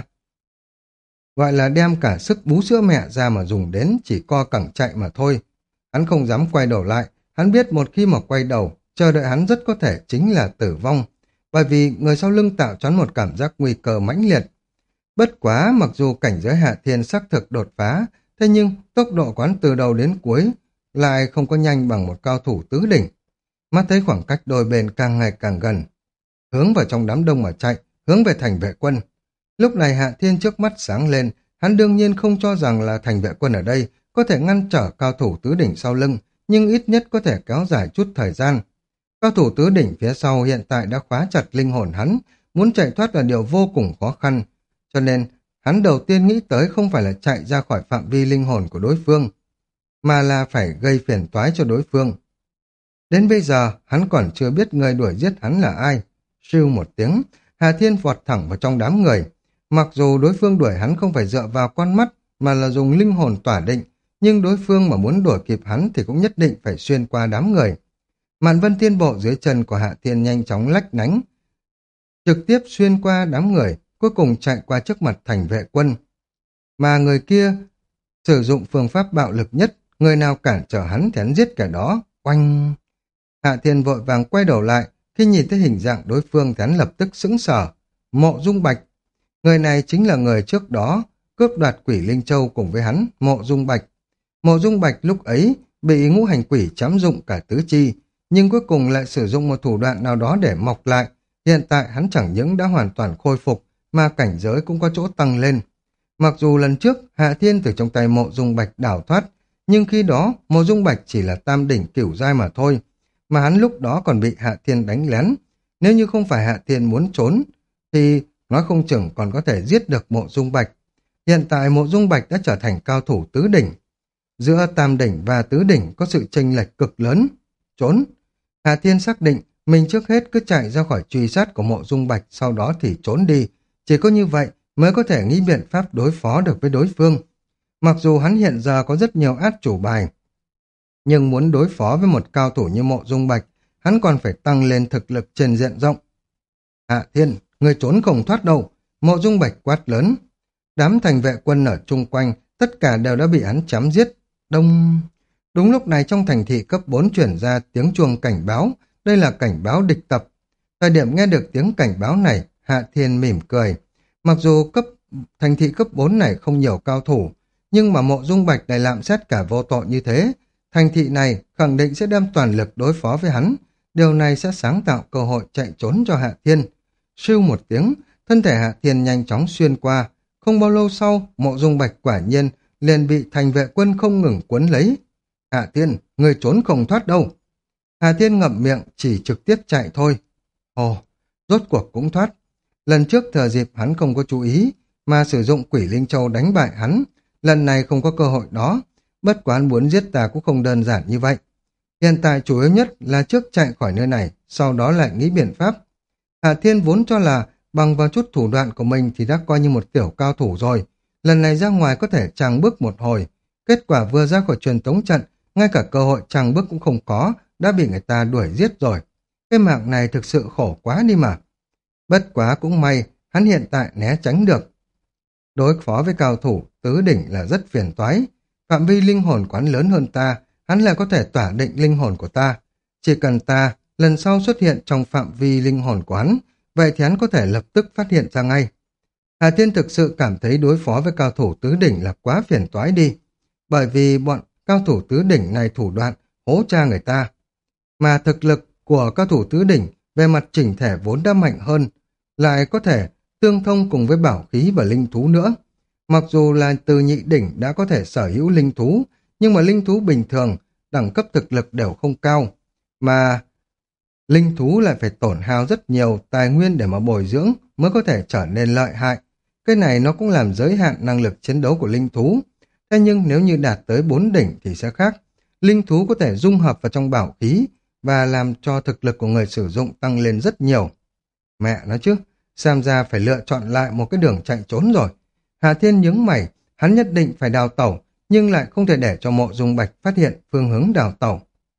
gọi là đem cả sức bú sữa mẹ ra mà dùng đến, chỉ co cẳng chạy mà thôi. Hắn không dám quay đầu lại, hắn biết một khi mà quay đầu, chờ đợi hắn rất có thể chính là tử vong, bởi vì người sau lưng tạo cho hắn một cảm giác nguy cơ mãnh liệt. Bất quá mặc dù cảnh giới Hạ Thiên xác thực đột phá, thế nhưng tốc độ quán từ đầu đến cuối lại không có nhanh bằng một cao thủ tứ đỉnh. Mắt thấy khoảng cách đôi bên càng ngày càng gần, hướng vào trong đám đông mà chạy, hướng về thành vệ quân. Lúc này Hạ Thiên trước mắt sáng lên, hắn đương nhiên không cho rằng là thành vệ quân ở đây có thể ngăn trở cao thủ tứ đỉnh sau lưng, nhưng ít nhất có thể kéo dài chút thời gian. Cao thủ tứ đỉnh phía sau hiện tại đã khóa chặt linh hồn hắn, muốn chạy thoát là điều vô cùng khó khăn, cho nên hắn đầu tiên nghĩ tới không phải là chạy ra khỏi phạm vi linh hồn của đối phương, mà là phải gây phiền toái cho đối phương. Đến bây giờ, hắn còn chưa biết người đuổi giết hắn là ai. Siêu một tiếng, Hà Thiên vọt thẳng vào trong đám người. Mặc dù đối phương đuổi hắn không phải dựa vào con mắt, mà là dùng linh hồn tỏa định, nhưng đối phương mà muốn đuổi kịp hắn thì cũng nhất định phải xuyên qua đám người. Mạn Vân Thiên Bộ dưới chân của Hạ Thiên nhanh chóng lách đánh, trực tiếp xuyên qua đám người, cuối cùng chạy qua trước mặt thành vệ quân. Mà người kia sử dụng phương pháp bạo lực nhất, người nào cản trở hắn thì hắn giết kẻ đó. Oanh! Hạ Thiên vội vàng quay đầu lại, khi nhìn thấy hình dạng đối phương thì hắn lập tức sững sờ. Mộ Dung Bạch. Người này chính là người trước đó cướp đoạt Quỷ Linh Châu cùng với hắn, Mộ Dung Bạch. Mộ Dung Bạch lúc ấy bị ngũ hành quỷ chém dụng cả tứ chi, nhưng cuối cùng lại sử dụng một thủ đoạn nào đó để mọc lại. Hiện tại hắn chẳng những đã hoàn toàn khôi phục, mà cảnh giới cũng có chỗ tăng lên. Mặc dù lần trước Hạ Thiên từ trong tay Mộ Dung Bạch đào thoát, nhưng khi đó Mộ Dung Bạch chỉ là tam đỉnh cửu giai mà thôi, mà hắn lúc đó còn bị Hạ Thiên đánh lén. Nếu như không phải Hạ Thiên muốn trốn, thì nói không chừng còn có thể giết được Mộ Dung Bạch. Hiện tại Mộ Dung Bạch đã trở thành cao thủ tứ đỉnh. Giữa tam đỉnh và tứ đỉnh có sự chênh lệch cực lớn. Trốn. Hạ Thiên xác định mình trước hết cứ chạy ra khỏi truy sát của Mộ Dung Bạch, sau đó thì trốn đi. Chỉ có như vậy mới có thể nghĩ biện pháp đối phó được với đối phương. Mặc dù hắn hiện giờ có rất nhiều át chủ bài, nhưng muốn đối phó với một cao thủ như Mộ Dung Bạch, hắn còn phải tăng lên thực lực trên diện rộng. Hạ Thiên, người trốn không thoát đâu. Mộ Dung Bạch quát lớn. Đám thành vệ quân ở chung quanh, tất cả đều đã bị hắn chém giết. Đông... Đúng lúc này trong thành thị cấp bốn chuyển ra tiếng chuông cảnh báo, đây là cảnh báo địch tập. Thời điểm nghe được tiếng cảnh báo này, Hạ Thiên mỉm cười. Mặc dù cấp thành thị cấp bốn này không nhiều cao thủ, nhưng mà Mộ Dung Bạch này lạm sát cả vô tội như thế, thành thị này khẳng định sẽ đem toàn lực đối phó với hắn. Điều này sẽ sáng tạo cơ hội chạy trốn cho Hạ Thiên. Sưu một tiếng, thân thể Hạ Thiên nhanh chóng xuyên qua. Không bao lâu sau, Mộ Dung Bạch quả nhiên liền bị thành vệ quân không ngừng cuốn lấy. Hạ Thiên, người trốn không thoát đâu. Hạ Thiên ngậm miệng, chỉ trực tiếp chạy thôi. Ồ, rốt cuộc cũng thoát. Lần trước thừa dịp hắn không có chú ý, mà sử dụng Quỷ Linh Châu đánh bại hắn. Lần này không có cơ hội đó, bất quá hắn muốn giết ta cũng không đơn giản như vậy. Hiện tại chủ yếu nhất là trước chạy khỏi nơi này, sau đó lại nghĩ biện pháp. Hạ Thiên vốn cho là bằng vào chút thủ đoạn của mình thì đã coi như một tiểu cao thủ rồi. Lần này ra ngoài có thể tràng bước một hồi. Kết quả vừa ra khỏi truyền tống trận, ngay cả cơ hội tràng bước cũng không có, đã bị người ta đuổi giết rồi. Cái mạng này thực sự khổ quá đi mà. Bất quá cũng may, hắn hiện tại né tránh được. Đối phó với cao thủ, tứ đỉnh là rất phiền toái. Phạm vi linh hồn quán lớn hơn ta, hắn lại có thể tỏa định linh hồn của ta. Chỉ cần ta lần sau xuất hiện trong phạm vi linh hồn quán, vậy thì hắn có thể lập tức phát hiện ra ngay. Hà Thiên thực sự cảm thấy đối phó với cao thủ tứ đỉnh là quá phiền toái đi. Bởi vì bọn cao thủ tứ đỉnh này thủ đoạn hố tra người ta. Mà thực lực của cao thủ tứ đỉnh về mặt chỉnh thể vốn đã mạnh hơn, lại có thể tương thông cùng với bảo khí và linh thú nữa. Mặc dù là từ nhị đỉnh đã có thể sở hữu linh thú, nhưng mà linh thú bình thường, đẳng cấp thực lực đều không cao. Mà linh thú lại phải tổn hao rất nhiều tài nguyên để mà bồi dưỡng mới có thể trở nên lợi hại. Cái này nó cũng làm giới hạn năng lực chiến đấu của linh thú. Thế nhưng nếu như đạt tới bốn đỉnh thì sẽ khác. Linh thú có thể dung hợp vào trong bảo khí và làm cho thực lực của người sử dụng tăng lên rất nhiều. Mẹ nói chứ, xem ra phải lựa chọn lại một cái đường chạy trốn rồi. Hà Thiên nhướng mày, hắn nhất định phải đào tẩu, nhưng lại không thể để cho Mộ Dung Bạch phát hiện phương hướng đào tẩu.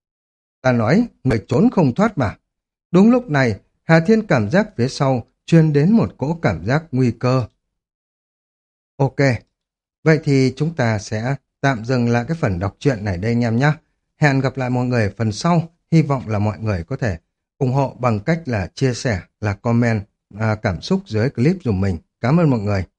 Ta nói, người trốn không thoát mà. Đúng lúc này, Hà Thiên cảm giác phía sau truyền đến một cỗ cảm giác nguy cơ. Ok, vậy thì chúng ta sẽ tạm dừng lại cái phần đọc truyện này đây anh em nhé. Hẹn gặp lại mọi người phần sau. Hy vọng là mọi người có thể ủng hộ bằng cách là chia sẻ, là comment, à, cảm xúc dưới clip dùm mình. Cảm ơn mọi người.